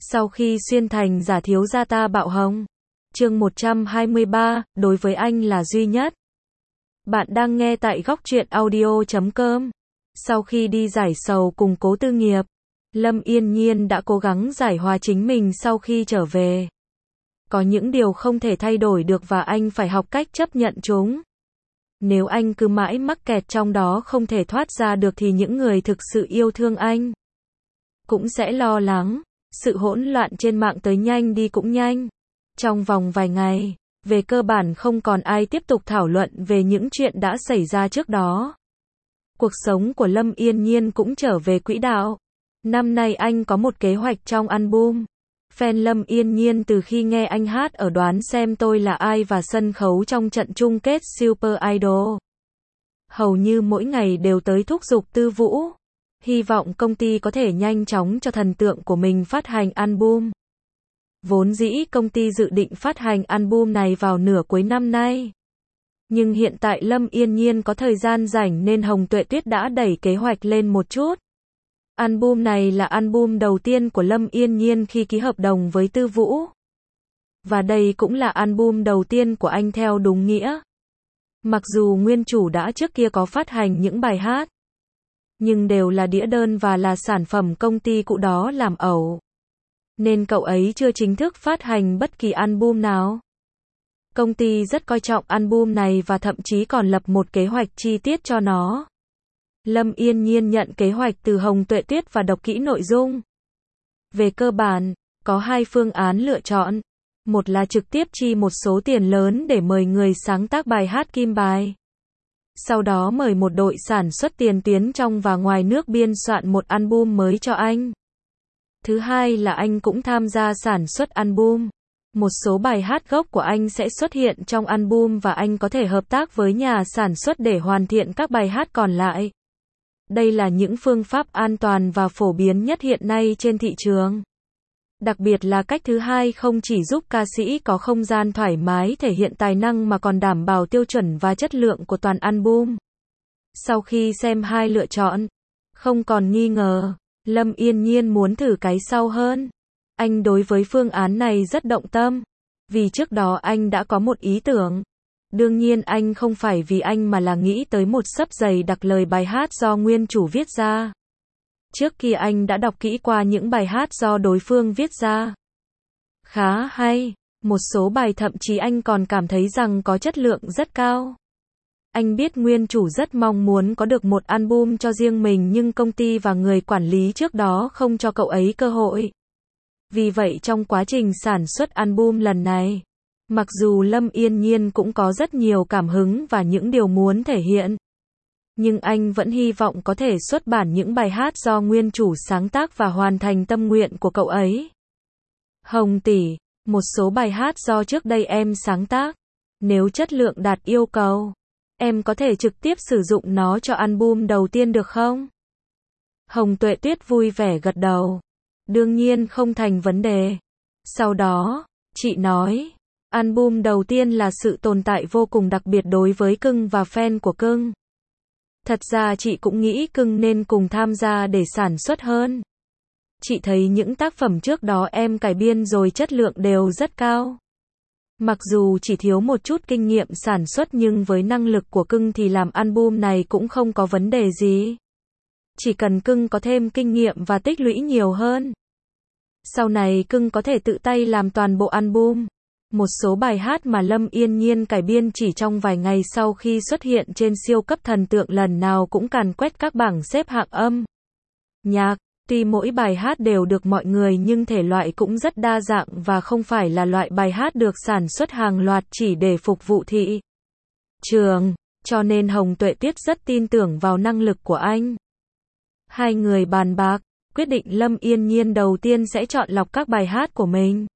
Sau khi xuyên thành giả thiếu gia ta bạo hồng. Chương 123, đối với anh là duy nhất. Bạn đang nghe tại góc truyện audio.com. Sau khi đi giải sầu cùng Cố Tư Nghiệp, Lâm Yên Nhiên đã cố gắng giải hòa chính mình sau khi trở về. Có những điều không thể thay đổi được và anh phải học cách chấp nhận chúng. Nếu anh cứ mãi mắc kẹt trong đó không thể thoát ra được thì những người thực sự yêu thương anh cũng sẽ lo lắng. Sự hỗn loạn trên mạng tới nhanh đi cũng nhanh. Trong vòng vài ngày, về cơ bản không còn ai tiếp tục thảo luận về những chuyện đã xảy ra trước đó. Cuộc sống của Lâm Yên Nhiên cũng trở về quỹ đạo. Năm nay anh có một kế hoạch trong album. Fan Lâm Yên Nhiên từ khi nghe anh hát ở Đoán Xem Tôi Là Ai và sân khấu trong trận chung kết Super Idol, hầu như mỗi ngày đều tới thúc giục Tư Vũ. Hy vọng công ty có thể nhanh chóng cho thần tượng của mình phát hành album. Vốn dĩ công ty dự định phát hành album này vào nửa cuối năm nay. Nhưng hiện tại Lâm Yên Nhiên có thời gian rảnh nên Hồng Tuệ Tuyết đã đẩy kế hoạch lên một chút. Album này là album đầu tiên của Lâm Yên Nhiên khi ký hợp đồng với Tư Vũ. Và đây cũng là album đầu tiên của anh theo đúng nghĩa. Mặc dù nguyên chủ đã trước kia có phát hành những bài hát, nhưng đều là đĩa đơn và là sản phẩm công ty cũ đó làm ẩu. Nên cậu ấy chưa chính thức phát hành bất kỳ album nào. Công ty rất coi trọng album này và thậm chí còn lập một kế hoạch chi tiết cho nó. Lâm Yên Nhiên nhận kế hoạch từ Hồng Tuệ Tuyết và đọc kỹ nội dung. Về cơ bản, có hai phương án lựa chọn. Một là trực tiếp chi một số tiền lớn để mời người sáng tác bài hát kim bài. Sau đó mời một đội sản xuất tiền tuyến trong và ngoài nước biên soạn một album mới cho anh. Thứ hai là anh cũng tham gia sản xuất album. Một số bài hát gốc của anh sẽ xuất hiện trong album và anh có thể hợp tác với nhà sản xuất để hoàn thiện các bài hát còn lại. Đây là những phương pháp an toàn và phổ biến nhất hiện nay trên thị trường. Đặc biệt là cách thứ hai không chỉ giúp ca sĩ có không gian thoải mái thể hiện tài năng mà còn đảm bảo tiêu chuẩn và chất lượng của toàn album. Sau khi xem hai lựa chọn, không còn nghi ngờ, Lâm Yên Nhiên muốn thử cái sau hơn. Anh đối với phương án này rất động tâm, vì trước đó anh đã có một ý tưởng. Đương nhiên anh không phải vì anh mà là nghĩ tới một xấp dày đặc lời bài hát do nguyên chủ viết ra. Trước kia anh đã đọc kỹ qua những bài hát do đối phương viết ra. Khá hay, một số bài thậm chí anh còn cảm thấy rằng có chất lượng rất cao. Anh biết nguyên chủ rất mong muốn có được một album cho riêng mình nhưng công ty và người quản lý trước đó không cho cậu ấy cơ hội. Vì vậy trong quá trình sản xuất album lần này, mặc dù Lâm Yên Nhiên cũng có rất nhiều cảm hứng và những điều muốn thể hiện, nhưng anh vẫn hy vọng có thể xuất bản những bài hát do nguyên chủ sáng tác và hoàn thành tâm nguyện của cậu ấy. Hồng tỷ, một số bài hát do trước đây em sáng tác, nếu chất lượng đạt yêu cầu, em có thể trực tiếp sử dụng nó cho album đầu tiên được không? Hồng Tuệ Tuyết vui vẻ gật đầu. Đương nhiên không thành vấn đề. Sau đó, chị nói, album đầu tiên là sự tồn tại vô cùng đặc biệt đối với Cưng và fan của Cưng. Thật ra chị cũng nghĩ Cưng nên cùng tham gia để sản xuất hơn. Chị thấy những tác phẩm trước đó em cải biên rồi chất lượng đều rất cao. Mặc dù chỉ thiếu một chút kinh nghiệm sản xuất nhưng với năng lực của Cưng thì làm album này cũng không có vấn đề gì. Chỉ cần Cưng có thêm kinh nghiệm và tích lũy nhiều hơn, sau này Cưng có thể tự tay làm toàn bộ album. Một số bài hát mà Lâm Yên Nhiên cải biên chỉ trong vài ngày sau khi xuất hiện trên siêu cấp thần tượng lần nào cũng càn quét các bảng xếp hạng âm nhạc. Tuy mỗi bài hát đều được mọi người nhưng thể loại cũng rất đa dạng và không phải là loại bài hát được sản xuất hàng loạt chỉ để phục vụ thị trường, cho nên Hồng Tuệ Tuyết rất tin tưởng vào năng lực của anh. Hai người bàn bạc, quyết định Lâm Yên Nhiên đầu tiên sẽ chọn lọc các bài hát của mình,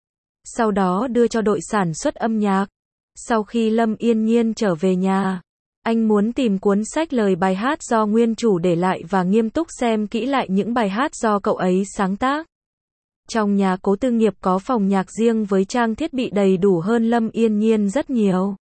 sau đó đưa cho đội sản xuất âm nhạc. Sau khi Lâm Yên Nhiên trở về nhà, anh muốn tìm cuốn sách lời bài hát do nguyên chủ để lại và nghiêm túc xem kỹ lại những bài hát do cậu ấy sáng tác. Trong nhà Cố Tư Nghiệp có phòng nhạc riêng với trang thiết bị đầy đủ hơn Lâm Yên Nhiên rất nhiều.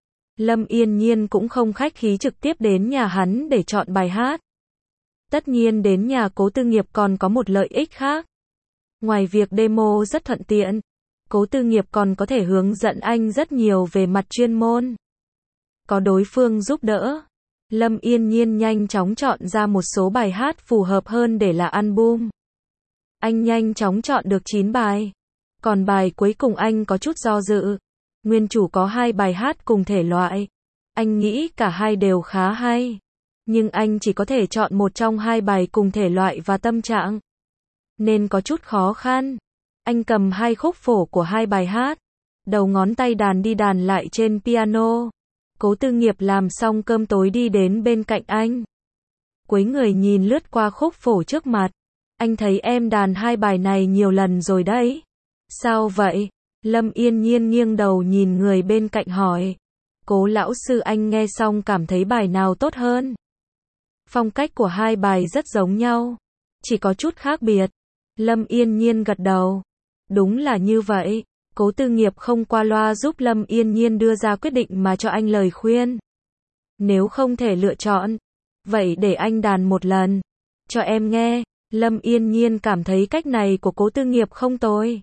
Lâm Yên Nhiên cũng không khách khí trực tiếp đến nhà hắn để chọn bài hát. Tất nhiên đến nhà Cố Tư Nghiệp còn có một lợi ích khác. Ngoài việc demo rất thuận tiện, Cố Tư Nghiệp còn có thể hướng dẫn anh rất nhiều về mặt chuyên môn. Có đối phương giúp đỡ, Lâm Yên Nhiên nhanh chóng chọn ra một số bài hát phù hợp hơn để là album. Anh nhanh chóng chọn được 9 bài. Còn bài cuối cùng anh có chút do dự. Nguyên chủ có 2 bài hát cùng thể loại. Anh nghĩ cả hai đều khá hay. Nhưng anh chỉ có thể chọn một trong 2 bài cùng thể loại và tâm trạng. Nên có chút khó khăn. Anh cầm 2 khúc phổ của 2 bài hát. Đầu ngón tay đàn đi đàn lại trên piano. Cố Tư Nghiệp làm xong cơm tối đi đến bên cạnh anh. Cúi người nhìn lướt qua khúc phổ trước mặt. Anh thấy em đàn 2 bài này nhiều lần rồi đấy. Sao vậy? Lâm Yên Nhiên nghiêng đầu nhìn người bên cạnh hỏi. Cố lão sư, anh nghe xong cảm thấy bài nào tốt hơn? Phong cách của 2 bài rất giống nhau. Chỉ có chút khác biệt. Lâm Yên Nhiên gật đầu. Đúng là như vậy. Cố Tư Nghiệp không qua loa giúp Lâm Yên Nhiên đưa ra quyết định mà cho anh lời khuyên. Nếu không thể lựa chọn, vậy để anh đàn một lần. Cho em nghe. Lâm Yên Nhiên cảm thấy cách này của Cố Tư Nghiệp không tồi.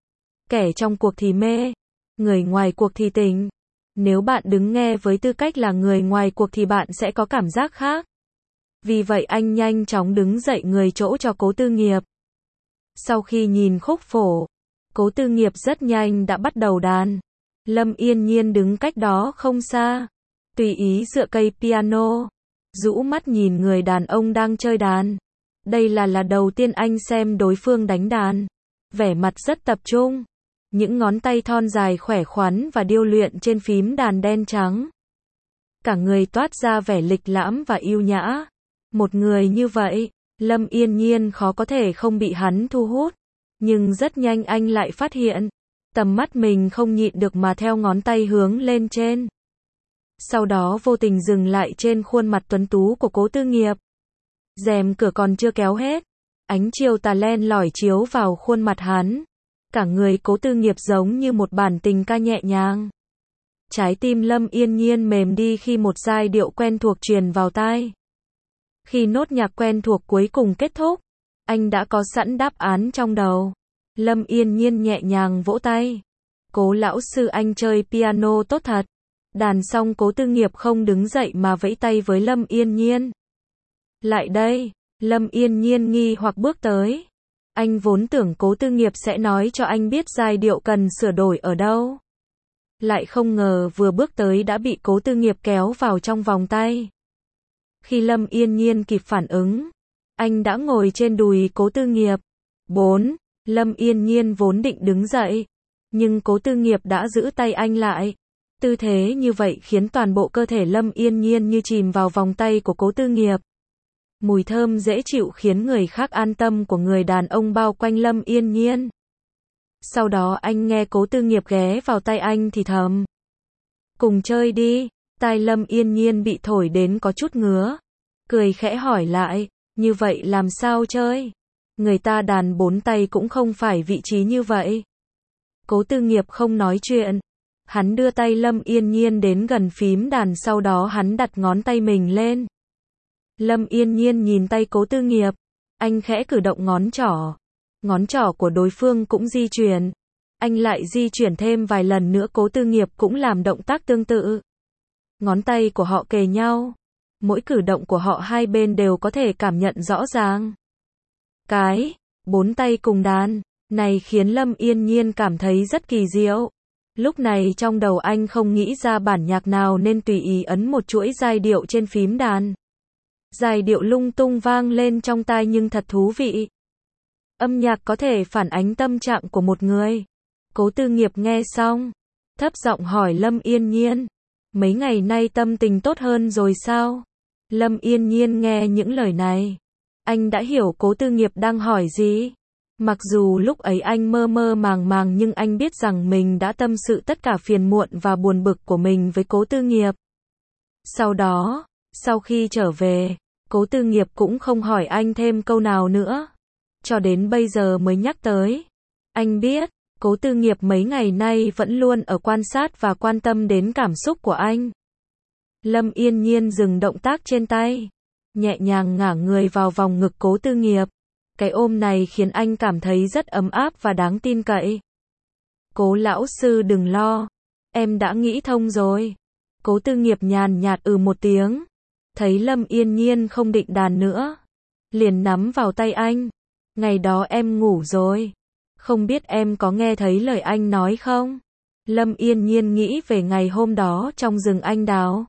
Kẻ trong cuộc thì mê, người ngoài cuộc thì tỉnh. Nếu bạn đứng nghe với tư cách là người ngoài cuộc thì bạn sẽ có cảm giác khác. Vì vậy anh nhanh chóng đứng dậy người chỗ cho Cố Tư Nghiệp. Sau khi nhìn khúc phổ, Cố Tư Nghiệp rất nhanh đã bắt đầu đàn. Lâm Yên Nhiên đứng cách đó không xa, tùy ý dựa cây piano, rũ mắt nhìn người đàn ông đang chơi đàn. Đây là lần đầu tiên anh xem đối phương đánh đàn. Vẻ mặt rất tập trung. Những ngón tay thon dài khỏe khoắn và điêu luyện trên phím đàn đen trắng. Cả người toát ra vẻ lịch lãm và yêu nhã. Một người như vậy, Lâm Yên Nhiên khó có thể không bị hắn thu hút. Nhưng rất nhanh anh lại phát hiện, tầm mắt mình không nhịn được mà theo ngón tay hướng lên trên. Sau đó vô tình dừng lại trên khuôn mặt tuấn tú của Cố Tư Nghiệp. Rèm cửa còn chưa kéo hết, ánh chiều tà len lỏi chiếu vào khuôn mặt hắn. Cả người Cố Tư Nghiệp giống như một bản tình ca nhẹ nhàng. Trái tim Lâm Yên Nhiên mềm đi khi một giai điệu quen thuộc truyền vào tai. Khi nốt nhạc quen thuộc cuối cùng kết thúc, anh đã có sẵn đáp án trong đầu. Lâm Yên Nhiên nhẹ nhàng vỗ tay. Cố lão sư, anh chơi piano tốt thật. Đàn xong Cố Tư Nghiệp không đứng dậy mà vẫy tay với Lâm Yên Nhiên. Lại đây. Lâm Yên Nhiên nghi hoặc bước tới. Anh vốn tưởng Cố Tư Nghiệp sẽ nói cho anh biết giai điệu cần sửa đổi ở đâu. Lại không ngờ vừa bước tới đã bị Cố Tư Nghiệp kéo vào trong vòng tay. Khi Lâm Yên Nhiên kịp phản ứng, anh đã ngồi trên đùi Cố Tư Nghiệp. 4. Lâm Yên Nhiên vốn định đứng dậy, nhưng Cố Tư Nghiệp đã giữ tay anh lại. Tư thế như vậy khiến toàn bộ cơ thể Lâm Yên Nhiên như chìm vào vòng tay của Cố Tư Nghiệp. Mùi thơm dễ chịu khiến người khác an tâm của người đàn ông bao quanh Lâm Yên Nhiên. Sau đó anh nghe Cố Tư Nghiệp ghé vào tay anh thì thầm. Cùng chơi đi. Tai Lâm Yên Nhiên bị thổi đến có chút ngứa. Cười khẽ hỏi lại, như vậy làm sao chơi? Người ta đàn 4 tay cũng không phải vị trí như vậy. Cố Tư Nghiệp không nói chuyện. Hắn đưa tay Lâm Yên Nhiên đến gần phím đàn, sau đó hắn đặt ngón tay mình lên. Lâm Yên Nhiên nhìn tay Cố Tư Nghiệp. Anh khẽ cử động ngón trỏ. Ngón trỏ của đối phương cũng di chuyển. Anh lại di chuyển thêm vài lần nữa, Cố Tư Nghiệp cũng làm động tác tương tự. Ngón tay của họ kề nhau. Mỗi cử động của họ hai bên đều có thể cảm nhận rõ ràng. 4 tay cùng đàn, này khiến Lâm Yên Nhiên cảm thấy rất kỳ diệu. Lúc này trong đầu anh không nghĩ ra bản nhạc nào nên tùy ý ấn một chuỗi giai điệu trên phím đàn. Giai điệu lung tung vang lên trong tai nhưng thật thú vị. Âm nhạc có thể phản ánh tâm trạng của một người. Cố Tư Nghiệp nghe xong, thấp giọng hỏi Lâm Yên Nhiên. Mấy ngày nay tâm tình tốt hơn rồi sao? Lâm Yên Nhiên nghe những lời này. Anh đã hiểu Cố Tư Nghiệp đang hỏi gì. Mặc dù lúc ấy anh mơ mơ màng màng nhưng anh biết rằng mình đã tâm sự tất cả phiền muộn và buồn bực của mình với Cố Tư Nghiệp. Sau đó, sau khi trở về, Cố Tư Nghiệp cũng không hỏi anh thêm câu nào nữa. Cho đến bây giờ mới nhắc tới. Anh biết, Cố Tư Nghiệp mấy ngày nay vẫn luôn ở quan sát và quan tâm đến cảm xúc của anh. Lâm Yên Nhiên dừng động tác trên tay, nhẹ nhàng ngả người vào vòng ngực Cố Tư Nghiệp. Cái ôm này khiến anh cảm thấy rất ấm áp và đáng tin cậy. Cố lão sư đừng lo, em đã nghĩ thông rồi. Cố Tư Nghiệp nhàn nhạt một tiếng. Thấy Lâm Yên Nhiên không định đàn nữa, liền nắm vào tay anh. Ngày đó em ngủ rồi. Không biết em có nghe thấy lời anh nói không? Lâm Yên Nhiên nghĩ về ngày hôm đó trong rừng anh đào.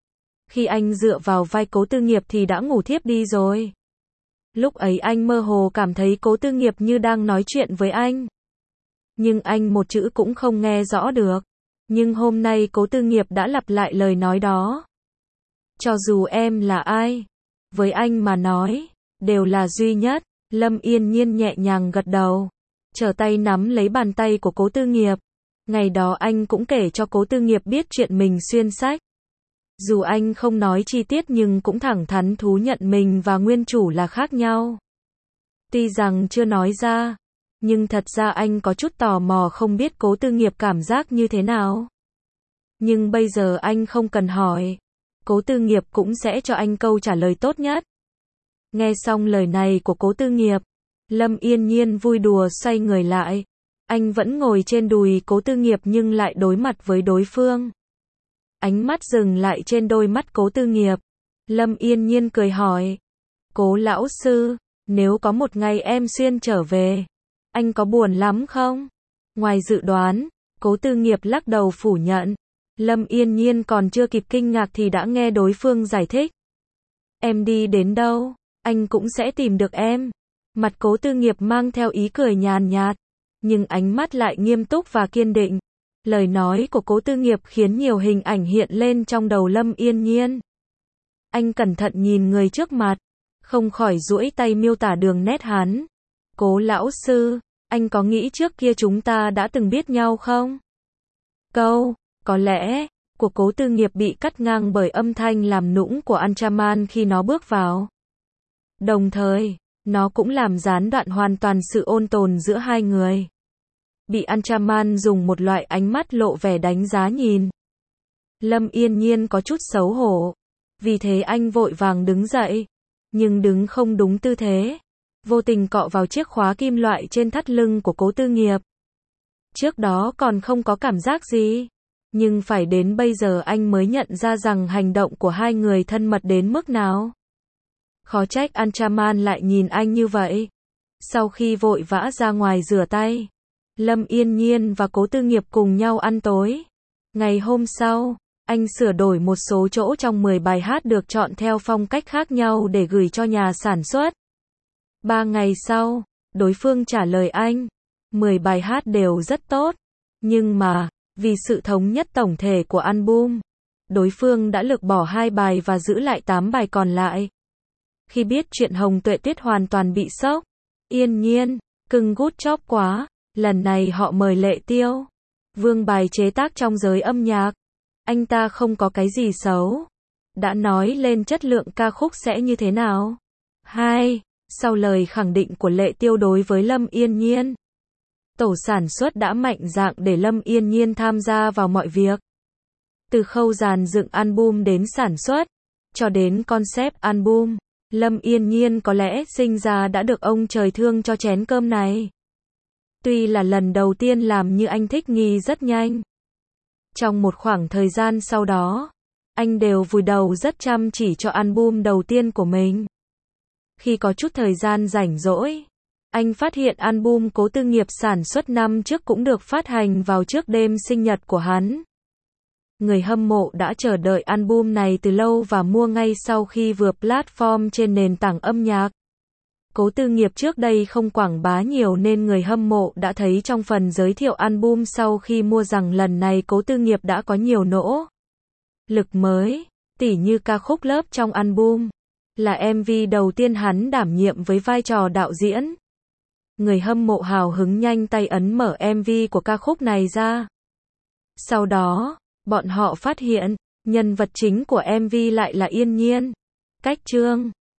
Khi anh dựa vào vai Cố Tư Nghiệp thì đã ngủ thiếp đi rồi. Lúc ấy anh mơ hồ cảm thấy Cố Tư Nghiệp như đang nói chuyện với anh. Nhưng anh một chữ cũng không nghe rõ được. Nhưng hôm nay Cố Tư Nghiệp đã lặp lại lời nói đó. Cho dù em là ai, với anh mà nói, đều là duy nhất. Lâm Yên Nhiên nhẹ nhàng gật đầu, trở tay nắm lấy bàn tay của Cố Tư Nghiệp. Ngày đó anh cũng kể cho Cố Tư Nghiệp biết chuyện mình xuyên sách. Dù anh không nói chi tiết nhưng cũng thẳng thắn thú nhận mình và nguyên chủ là khác nhau. Tuy rằng chưa nói ra, nhưng thật ra anh có chút tò mò không biết Cố Tư Nghiệp cảm giác như thế nào. Nhưng bây giờ anh không cần hỏi, Cố Tư Nghiệp cũng sẽ cho anh câu trả lời tốt nhất. Nghe xong lời này của Cố Tư Nghiệp, Lâm Yên Nhiên vui đùa xoay người lại. Anh vẫn ngồi trên đùi Cố Tư Nghiệp nhưng lại đối mặt với đối phương. Ánh mắt dừng lại trên đôi mắt Cố Tư Nghiệp. Lâm Yên Nhiên cười hỏi. Cố lão sư, nếu có một ngày em xuyên trở về, anh có buồn lắm không? Ngoài dự đoán, Cố Tư Nghiệp lắc đầu phủ nhận. Lâm Yên Nhiên còn chưa kịp kinh ngạc thì đã nghe đối phương giải thích. Em đi đến đâu, anh cũng sẽ tìm được em. Mặt Cố Tư Nghiệp mang theo ý cười nhàn nhạt, nhưng ánh mắt lại nghiêm túc và kiên định. Lời nói của Cố Tư Nghiệp khiến nhiều hình ảnh hiện lên trong đầu Lâm Yên Nhiên. Anh cẩn thận nhìn người trước mặt, không khỏi duỗi tay miêu tả đường nét hắn. Cố lão sư, anh có nghĩ trước kia chúng ta đã từng biết nhau không? Câu, có lẽ, của Cố Tư Nghiệp bị cắt ngang bởi âm thanh làm nũng của Anchaman khi nó bước vào. Đồng thời, nó cũng làm gián đoạn hoàn toàn sự ôn tồn giữa hai người. Bị Anchaman dùng một loại ánh mắt lộ vẻ đánh giá nhìn. Lâm Yên Nhiên có chút xấu hổ. Vì thế anh vội vàng đứng dậy. Nhưng đứng không đúng tư thế. Vô tình cọ vào chiếc khóa kim loại trên thắt lưng của Cố Tư Nghiệp. Trước đó còn không có cảm giác gì. Nhưng phải đến bây giờ anh mới nhận ra rằng hành động của hai người thân mật đến mức nào. Khó trách Anchaman lại nhìn anh như vậy. Sau khi vội vã ra ngoài rửa tay, Lâm Yên Nhiên và Cố Tư Nghiệp cùng nhau ăn tối. Ngày hôm sau, anh sửa đổi một số chỗ trong 10 bài hát được chọn theo phong cách khác nhau để gửi cho nhà sản xuất. 3 ngày sau, đối phương trả lời anh. 10 bài hát đều rất tốt. Nhưng mà, vì sự thống nhất tổng thể của album, đối phương đã lược bỏ 2 bài và giữ lại 8 bài còn lại. Khi biết chuyện Hồng Tuệ Tuyết hoàn toàn bị sốc. Yên Nhiên, cưng good job quá. Lần này họ mời Lệ Tiêu, vương bài chế tác trong giới âm nhạc. Anh ta không có cái gì xấu. Đã nói lên chất lượng ca khúc sẽ như thế nào. 2. Sau lời khẳng định của Lệ Tiêu đối với Lâm Yên Nhiên, tổ sản xuất đã mạnh dạn để Lâm Yên Nhiên tham gia vào mọi việc. Từ khâu dàn dựng album đến sản xuất, cho đến concept album, Lâm Yên Nhiên có lẽ sinh ra đã được ông trời thương cho chén cơm này. Tuy là lần đầu tiên làm như anh thích nghi rất nhanh. Trong một khoảng thời gian sau đó, anh đều vùi đầu rất chăm chỉ cho album đầu tiên của mình. Khi có chút thời gian rảnh rỗi, anh phát hiện album Cố Tư Nghiệp sản xuất năm trước cũng được phát hành vào trước đêm sinh nhật của hắn. Người hâm mộ đã chờ đợi album này từ lâu và mua ngay sau khi vừa platform trên nền tảng âm nhạc. Cố Tư Nghiệp trước đây không quảng bá nhiều nên người hâm mộ đã thấy trong phần giới thiệu album sau khi mua rằng lần này Cố Tư Nghiệp đã có nhiều nỗ lực mới, tỉ như ca khúc Lớp trong album, là MV đầu tiên hắn đảm nhiệm với vai trò đạo diễn. Người hâm mộ hào hứng nhanh tay ấn mở MV của ca khúc này ra. Sau đó, bọn họ phát hiện, nhân vật chính của MV lại là Yên Nhiên. Cách chương